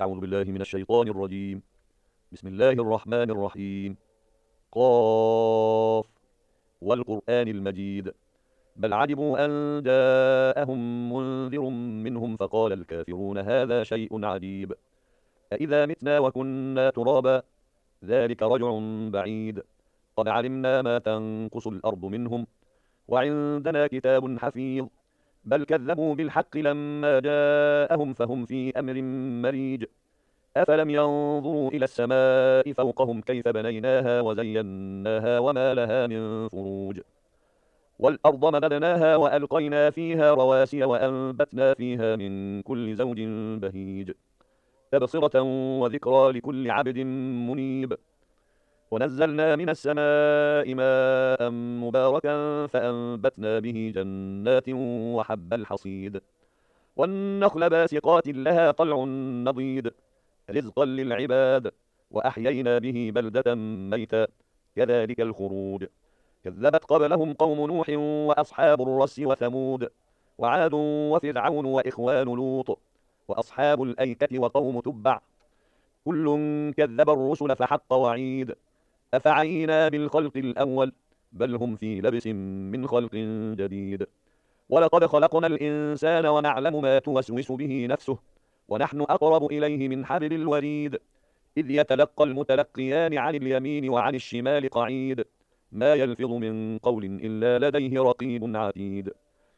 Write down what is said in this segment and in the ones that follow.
أعوذ بالله من الشيطان الرجيم. بسم الله الرحمن الرحيم. قاف والقرآن المجيد. بل عجبوا أن جاءهم منذر منهم فقال الكافرون هذا شيء عجيب. أإذا متنا وكنا ترابا ذلك رجع بعيد. قد علمنا ما تنقص الأرض منهم وعندنا كتاب حفيظ. بل كذبوا بالحق لما جاءهم فهم في أمر مريج. أفلم ينظروا إلى السماء فوقهم كيف بنيناها وزيناها وما لها من فروج. والأرض مددناها وألقينا فيها رواسي وأنبتنا فيها من كل زوج بهيج. تبصرة وذكرى لكل عبد منيب. ونزلنا من السماء ماء مباركا فأنبتنا به جنات وحب الحصيد. والنخل باسقات لها طلع نضيد رزقا للعباد. وأحيينا به بلدة ميتا كذلك الخروج. كذبت قبلهم قوم نوح وأصحاب الرس وثمود وعاد وفرعون وإخوان لوط وأصحاب الأيكة وقوم تبع كل كذب الرسل فحق وعيد. أفعينا بالخلق الأول بل هم في لبس من خلق جديد. ولقد خلقنا الإنسان ونعلم ما توسوس به نفسه ونحن أقرب إليه من حبل الوريد. إذ يتلقى المتلقيان عن اليمين وعن الشمال قعيد. ما يلفظ من قول إلا لديه رقيب عتيد.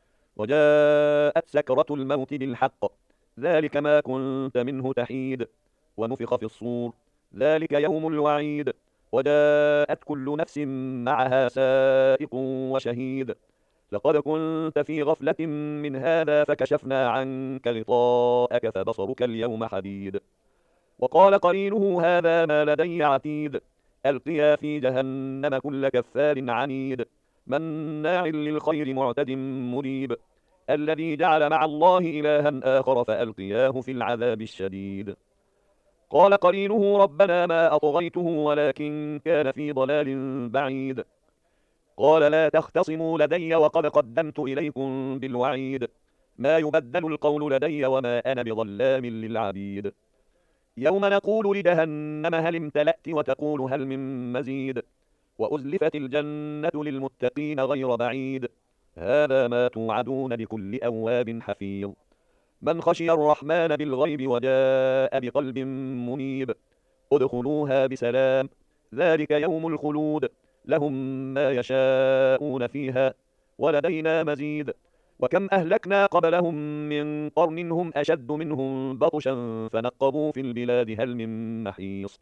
وجاءت سكرة الموت بالحق ذلك ما كنت منه تحيد. ونفخ في الصور ذلك يوم الوعيد. وجاءت كل نفس معها سائق وشهيد. لقد كنت في غفلة من هذا فكشفنا عنك غطاءك فبصرك اليوم حديد. وقال قرينه هذا ما لدي عتيد. ألقيا في جهنم كل كفار عنيد مناع للخير معتد مريب. الذي جعل مع الله إلها آخر فألقياه في العذاب الشديد. قال قرينه ربنا ما أطغيته ولكن كان في ضلال بعيد. قال لا تختصموا لدي وقد قدمت إليكم بالوعيد. ما يبدل القول لدي وما أنا بظلام للعبيد. يوم نقول لجهنم هل امتلأت وتقول هل من مزيد. وأزلفت الجنة للمتقين غير بعيد. هذا ما توعدون لكل أواب حفيظ. من خشي الرحمن بالغيب وجاء بقلب منيب. ادخلوها بسلام ذلك يوم الخلود. لهم ما يشاءون فيها ولدينا مزيد. وكم أهلكنا قبلهم من قرن هم أشد منهم بطشا فنقبوا في البلاد هل من محيص.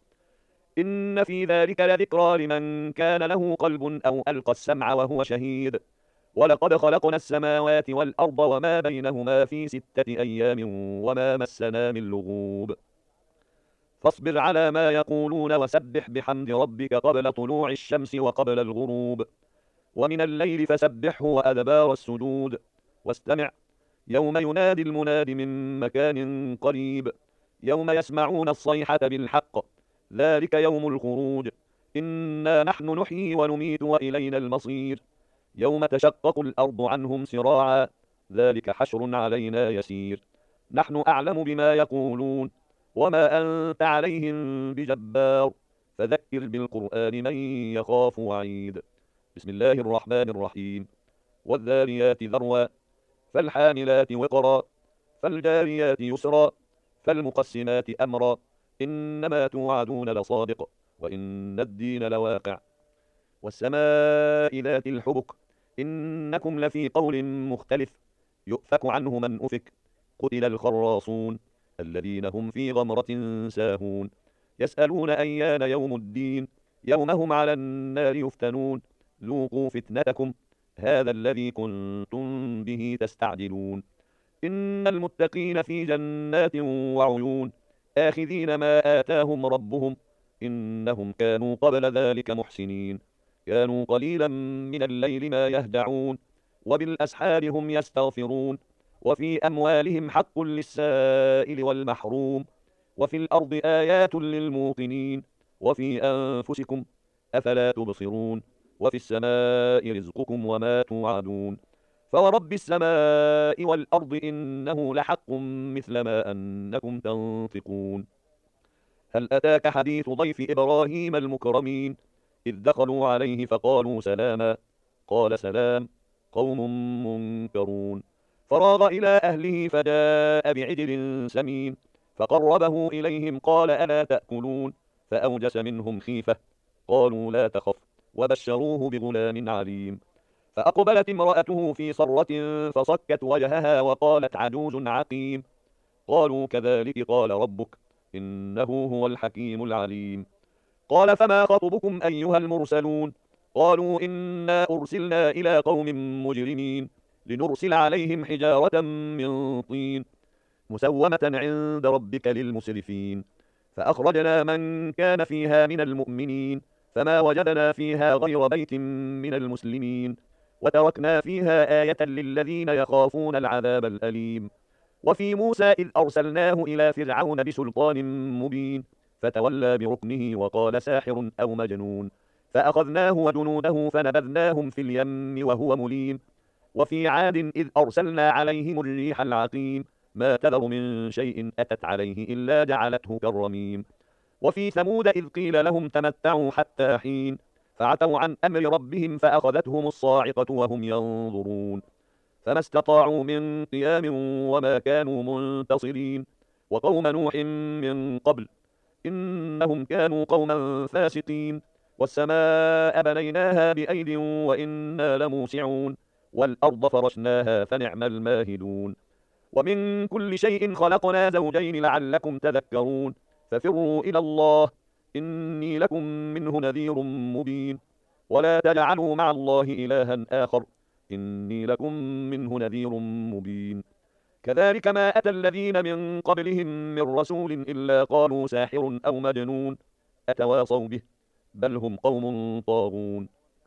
إن في ذلك لذكرى لمن كان له قلب أو ألقى السمع وهو شهيد. ولقد خلقنا السماوات والأرض وما بينهما في 6 أيام وما مسنا من لغوب. فاصبر على ما يقولون وسبح بحمد ربك قبل طلوع الشمس وقبل الغروب. ومن الليل فسبحه وأدبار السجود. واستمع يوم ينادي المناد من مكان قريب. يوم يسمعون الصيحة بالحق ذلك يوم الخروج. إنا نحن نحيي ونميت وإلينا المصير. يوم تشقق الأرض عنهم سراعا ذلك حشر علينا يسير. نحن أعلم بما يقولون وما أنت عليهم بجبار. فذكر بالقرآن من يخاف وعيد. بسم الله الرحمن الرحيم. والذاريات ذروا فالحاملات وقرا فالجاريات يسرا فالمقسمات أمرا. إنما توعدون لصادق وإن الدين لواقع. والسماء ذات الحبك إنكم لفي قول مختلف. يؤفك عنه من أفك. قتل الخراصون الذين هم في غمرة ساهون. يسألون أيان يوم الدين يوم هم على النار يفتنون. ذوقوا فتنتكم هذا الذي كنتم به تستعجلون. إن المتقين في جنات وعيون آخذين ما آتاهم ربهم إنهم كانوا قبل ذلك محسنين. كانوا قليلا من الليل ما يهجعون وبالأسحار هم يستغفرون. وفي أموالهم حق للسائل والمحروم. وفي الأرض آيات للموقنين. وفي أنفسكم أفلا تبصرون. وفي السماء رزقكم وما توعدون. فورب السماء والأرض إنه لحق مثل ما أنكم تنطقون. هل أتاك حديث ضيف إبراهيم المكرمين إذ دخلوا عليه فقالوا سلاما قال سلام قوم منكرون. فراغ إلى أهله فجاء بعجل سمين فقربه إليهم قال ألا تأكلون فأوجس منهم خيفة قالوا لا تخف وبشروه بغلام عليم. فأقبلت امرأته في صرة فصكت وجهها وقالت عجوز عقيم. قالوا كذلك قال ربك إنه هو الحكيم العليم. قال فما خطبكم أيها المرسلون قالوا إنا أرسلنا إلى قوم مجرمين لنرسل عليهم حجارة من طين مسومة عند ربك للمسرفين. فأخرجنا من كان فيها من المؤمنين فما وجدنا فيها غير بيت من المسلمين وتركنا فيها آية للذين يخافون العذاب الأليم. وفي موسى إذ أرسلناه إلى فرعون بسلطان مبين فتولى بركنه وقال ساحر أو مجنون فأخذناه وجنوده فنبذناهم في اليم وهو مليم. وفي عاد إذ أرسلنا عليهم الريح العقيم ما تذر من شيء أتت عليه إلا جعلته كالرميم. وفي ثمود إذ قيل لهم تمتعوا حتى حين فعتوا عن أمر ربهم فأخذتهم الصاعقة وهم ينظرون فما استطاعوا من قيام وما كانوا منتصرين. وقوم نوح من قبل إنهم كانوا قوما فاسقين. والسماء بنيناها بأيد وإنا لموسعون والأرض فرشناها فنعم الماهدون. ومن كل شيء خلقنا زوجين لعلكم تذكرون ففروا إلى الله إني لكم منه نذير مبين. ولا تجعلوا مع الله إلها آخر إني لكم منه نذير مبين. كذلك ما أتى الذين من قبلهم من رسول إلا قالوا ساحر أو مجنون أتواصوا به بل هم قوم طاغون.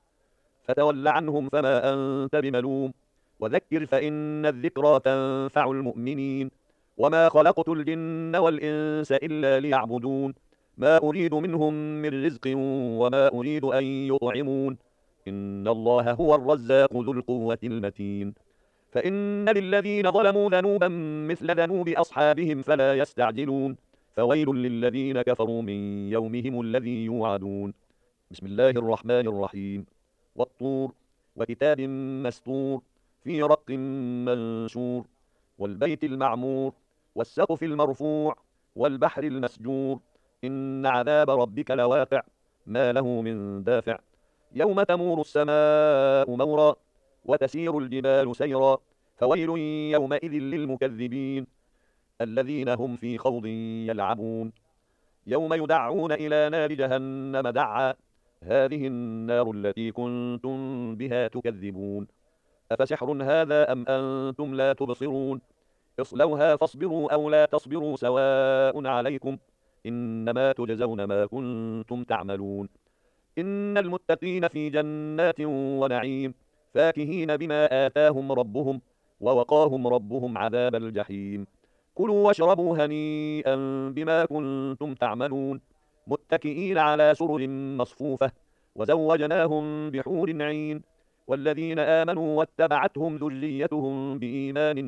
فتول عنهم فما أنت بملوم وذكر فإن الذكرى تنفع المؤمنين. وما خلقت الجن والإنس إلا ليعبدون ما أريد منهم من رزق وما أريد أن يطعمون إن الله هو الرزاق ذو القوة المتين. فإن للذين ظلموا ذنوبا مثل ذنوب أصحابهم فلا يستعجلون فويل للذين كفروا من يومهم الذي يوعدون. بسم الله الرحمن الرحيم والطور وكتاب مسطور في رق منشور والبيت المعمور والسقف المرفوع والبحر المسجور إن عذاب ربك لواقع ما له من دافع يوم تمور السماء مورا وتسير الجبال سيرا فويل يومئذ للمكذبين الذين هم في خوض يلعبون يوم يدعون إلى نار جهنم دعا هذه النار التي كنتم بها تكذبون أفسحر هذا أم أنتم لا تبصرون اصلوها فاصبروا أو لا تصبروا سواء عليكم إنما تجزون ما كنتم تعملون. إن المتقين في جنات ونعيم فاكهين بما آتاهم ربهم ووقاهم ربهم عذاب الجحيم. كلوا واشربوا هنيئا بما كنتم تعملون متكئين على سرر مصفوفة وزوجناهم بحور عين. والذين آمنوا واتبعتهم ذريتهم بإيمان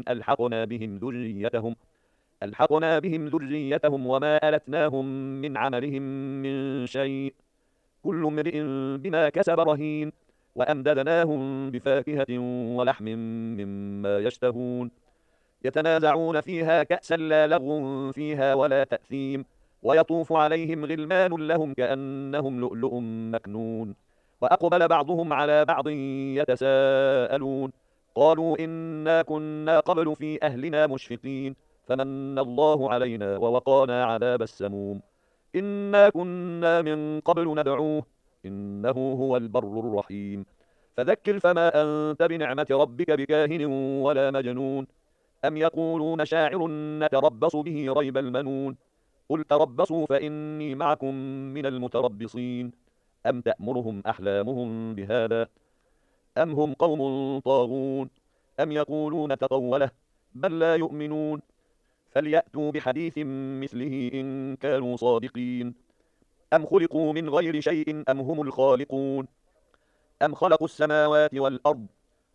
ألحقنا بهم ذريتهم وما ألتناهم من عملهم من شيء كل امرئ بما كسب رهين وأمددناهم بفاكهة ولحم مما يشتهون يتنازعون فيها كأسا لا لغو فيها ولا تأثيم ويطوف عليهم غلمان لهم كأنهم لؤلؤ مكنون. وأقبل بعضهم على بعض يتساءلون قالوا إنا كنا قبل في أهلنا مشفقين فمن الله علينا ووقانا عذاب السموم إنا كنا من قبل ندعوه إنه هو البر الرحيم. فذكر فما أنت بنعمة ربك بكاهن ولا مجنون أم يقولون شاعر نتربص به ريب المنون قل تربصوا فإني معكم من المتربصين أم تأمرهم أحلامهم بهذا أم هم قوم طاغون أم يقولون تقوله بل لا يؤمنون فليأتوا بحديث مثله إن كانوا صادقين أم خلقوا من غير شيء أم هم الخالقون أم خلقوا السماوات والأرض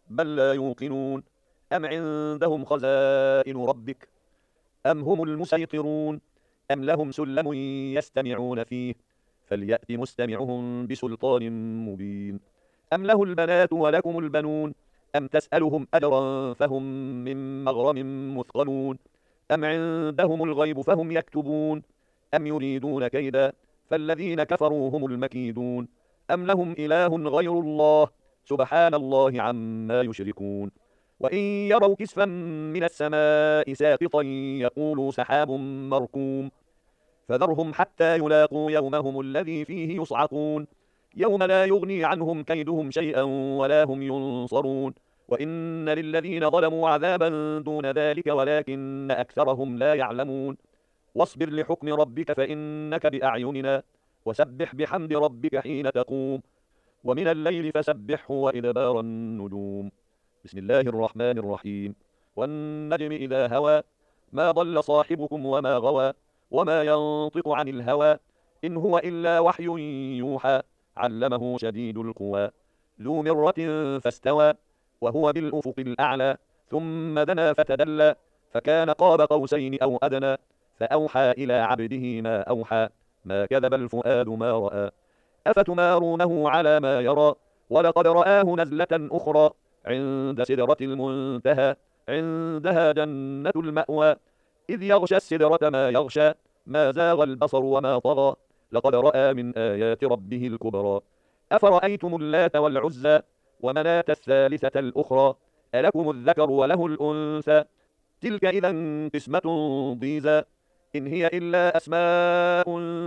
بل لا يوقنون. أم عندهم خزائن ربك أم هم المسيطرون أم لهم سلم يستمعون فيه فليأت مستمعهم بسلطان مبين. أم له البنات ولكم البنون أم تسألهم أجرا فهم من مغرم مثقلون. أم عندهم الغيب فهم يكتبون أم يريدون كيدا فالذين كفروا هم المكيدون. أم لهم إله غير الله سبحان الله عما يشركون. وإن يروا كسفا من السماء ساقطا يقولوا سحاب مركوم فذرهم حتى يلاقوا يومهم الذي فيه يصعقون يوم لا يغني عنهم كيدهم شيئا ولا هم ينصرون. وإن للذين ظلموا عذابا دون ذلك ولكن أكثرهم لا يعلمون. واصبر لحكم ربك فإنك بأعيننا وسبح بحمد ربك حين تقوم ومن الليل فسبحه وإدبار النجوم. بسم الله الرحمن الرحيم. والنجم إذا هوى ما ضل صاحبكم وما غوى وما ينطق عن الهوى إن هو إلا وحي يوحى علمه شديد القوى ذو مرة فاستوى وهو بالأفق الأعلى ثم دنا فتدلى فكان قاب قوسين أو أدنى فأوحى إلى عبده ما أوحى ما كذب الفؤاد ما رأى أفتمارونه على ما يرى ولقد رآه نزلة أخرى عند سدرة المنتهى عندها جنة المأوى إذ يغشى السدرة ما يغشى ما زاغ البصر وما طغى لقد رأى من آيات ربه الكبرى. أفرأيتم اللات والعزى ومناة الثالثة الأخرى ألكم الذكر وله الأنثى تلك إذا قسمة ضيزى إن هي إلا أسماء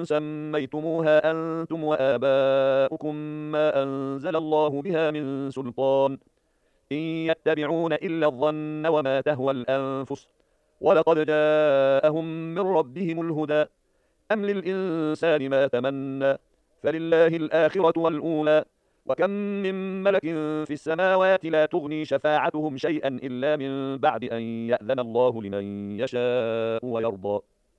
سميتموها أنتم وآباؤكم ما أنزل الله بها من سلطان إن يتبعون إلا الظن وما تهوى الأنفس ولقد جاءهم من ربهم الهدى أم للإنسان ما تمنى فلله الآخرة والأولى وكم من ملك في السماوات لا تغني شفاعتهم شيئا إلا من بعد أن يأذن الله لمن يشاء ويرضى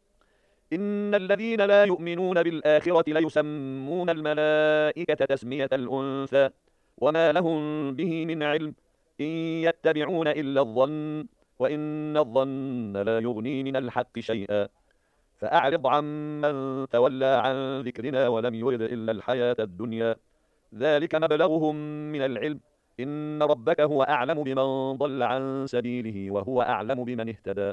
إن الذين لا يؤمنون بالآخرة ليسمون الملائكة تسمية الأنثى وما لهم به من علم إن يتبعون إلا الظن وإن الظن لا يغني من الحق شيئا فأعرض عمن تولى عن ذكرنا ولم يرد إلا الحياة الدنيا ذلك مبلغهم من العلم إن ربك هو أعلم بمن ضل عن سبيله وهو أعلم بمن اهتدى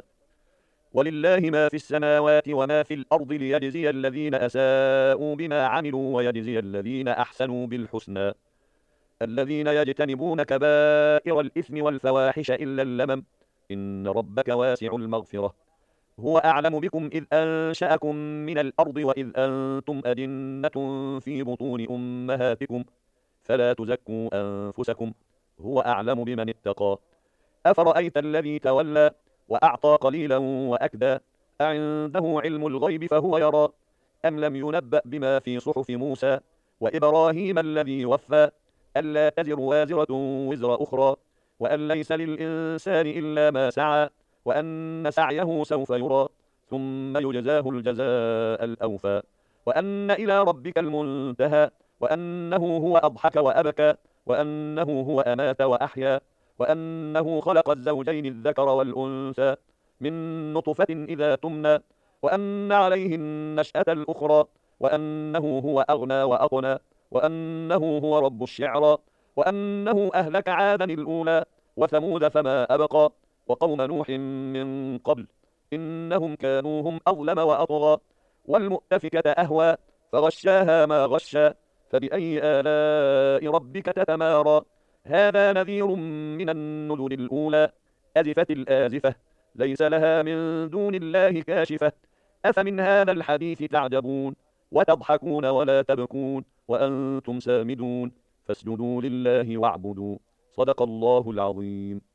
ولله ما في السماوات وما في الأرض ليجزي الذين أساءوا بما عملوا ويجزي الذين أحسنوا بالحسنى الذين يجتنبون كبائر الإثم والفواحش إلا اللمم إن ربك واسع المغفرة هو أعلم بكم إذ أنشأكم من الأرض وإذ أنتم أجنة في بطون أمهاتكم فلا تزكوا أنفسكم هو أعلم بمن اتقى أفرأيت الذي تولى وأعطى قليلا وأكدى أعنده علم الغيب فهو يرى أم لم ينبأ بما في صحف موسى وإبراهيم الذي وفى ألا تزر وازرة وزر أخرى وأن ليس للإنسان إلا ما سعى وأن سعيه سوف يرى ثم يجزاه الجزاء الأوفى وأن إلى ربك المنتهى وأنه هو أضحك وأبكى وأنه هو أمات وأحيا وأنه خلق الزوجين الذكر والأنثى من نطفة إذا تمنى وأن عليه النشأة الأخرى وأنه هو أغنى وأقنى وأنه هو رب الشعرى وأنه أهلك عادا الأولى وثمود فما أبقى وقوم نوح من قبل إنهم كانوا هم أظلم وأطغى والمؤتفكة أهوى فغشاها ما غشى فبأي آلاء ربك تتمارى هذا نذير من النذر الأولى أزفت الآزفة ليس لها من دون الله كاشفة أفمن هذا الحديث تعجبون وتضحكون ولا تبكون وأنتم سامدون فاسجدوا لله واعبدوا صدق الله العظيم.